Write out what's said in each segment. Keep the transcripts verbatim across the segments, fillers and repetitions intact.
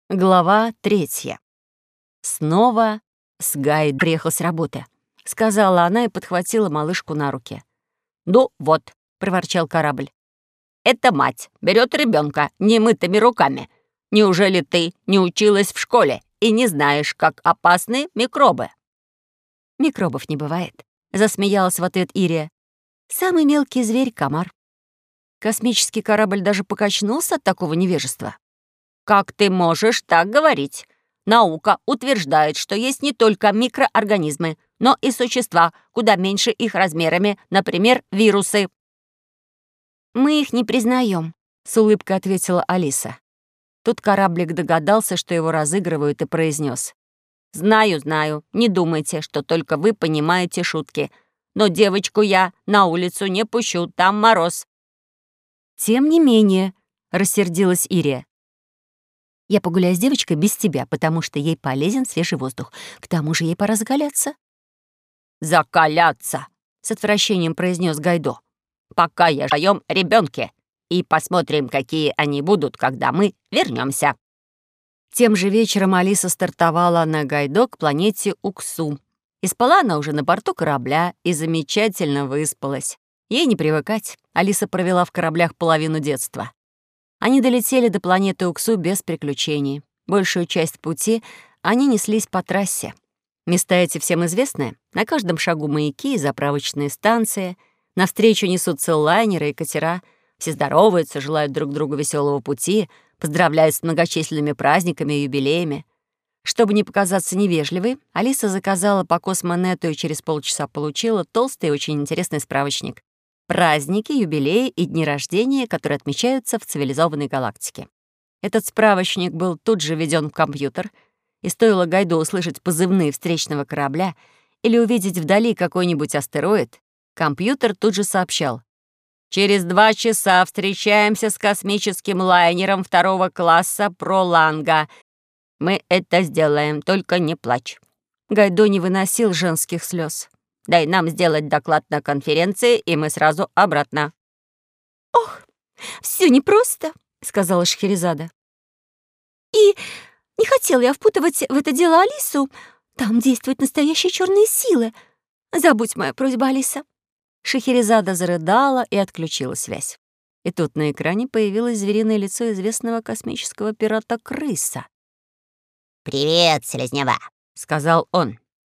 Глава третья. Снова Сгай приехал с работы, сказала она и подхватила малышку на руки. «Ну вот», — проворчал корабль, — «это мать берет ребенка немытыми руками. Неужели ты не училась в школе и не знаешь, как опасны микробы?» «Микробов не бывает», — засмеялась в ответ Ирия. «Самый мелкий зверь — комар». Космический корабль даже покачнулся от такого невежества. «Как ты можешь так говорить? Наука утверждает, что есть не только микроорганизмы, но и существа, куда меньше их размерами, например, вирусы». «Мы их не признаем», — с улыбкой ответила Алиса. Тут кораблик догадался, что его разыгрывают, и произнес: «Знаю, знаю, не думайте, что только вы понимаете шутки. Но девочку я на улицу не пущу, там мороз». «Тем не менее», — рассердилась Ирия, «я погуляю с девочкой без тебя, потому что ей полезен свежий воздух. К тому же ей пора закаляться». «Закаляться!» — с отвращением произнес Гайдо. «Пока я в своем ребенке. И посмотрим, какие они будут, когда мы вернемся». Тем же вечером Алиса стартовала на Гайдо к планете Уксу. И спала она уже на борту корабля и замечательно выспалась. Ей не привыкать. Алиса провела в кораблях половину детства. Они долетели до планеты Уксу без приключений. Большую часть пути они неслись по трассе. Места эти всем известны. На каждом шагу маяки и заправочные станции. Навстречу несутся лайнеры и катера. Все здороваются, желают друг другу веселого пути, поздравляют с многочисленными праздниками и юбилеями. Чтобы не показаться невежливой, Алиса заказала по космонету и через полчаса получила толстый и очень интересный справочник. Праздники, юбилеи и дни рождения, которые отмечаются в цивилизованной галактике. Этот справочник был тут же введен в компьютер, и стоило Гайдо услышать позывные встречного корабля или увидеть вдали какой-нибудь астероид, компьютер тут же сообщал: «Через два часа встречаемся с космическим лайнером второго класса Проланга. Мы это сделаем, только не плачь». Гайдо не выносил женских слез. «Дай нам сделать доклад на конференции, и мы сразу обратно». «Ох, все непросто», — сказала Шахерезада. «И не хотела я впутывать в это дело Алису. Там действуют настоящие черные силы. Забудь мою просьбу, Алиса». Шахерезада зарыдала и отключила связь. И тут на экране появилось звериное лицо известного космического пирата-крыса. «Привет, Селезнева», — сказал он.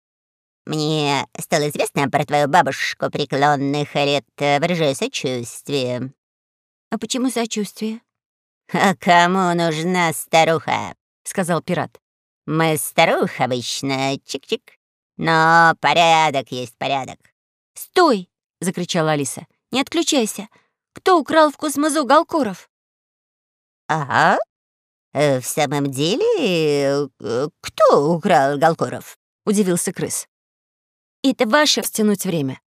«Мне стало известно про твою бабушку преклонных лет. Выражаю сочувствие». «А почему сочувствие?» «А кому нужна старуха?» — сказал пират. «Мы старух обычно, чик-чик. Но порядок есть порядок». «Стой!» — закричала Алиса. «Не отключайся. Кто украл в космозу Галкоров?» «Ага. В самом деле, кто украл Галкоров?» — удивился крыс. «Это ваше стянуть время».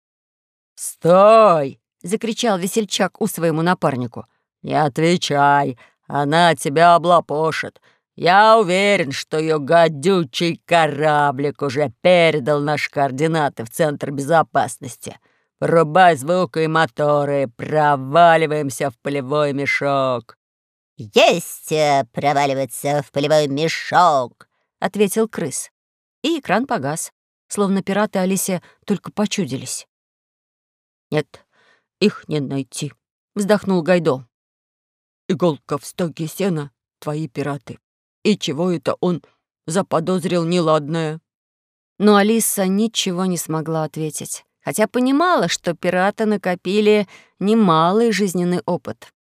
«Стой!» — закричал весельчак у своему напарнику. «Не отвечай, она тебя облапошит. Я уверен, что ее гадючий кораблик уже передал наши координаты в Центр безопасности. Врубай звук и моторы, проваливаемся в полевой мешок». «Есть проваливаться в полевой мешок», — ответил крыс. И экран погас, словно пираты Алисе только почудились. «Нет, их не найти», — вздохнул Гайдо. «Иголка в стоге сена, твои пираты. И чего это он заподозрил неладное?» Но Алиса ничего не смогла ответить, хотя понимала, что пираты накопили немалый жизненный опыт.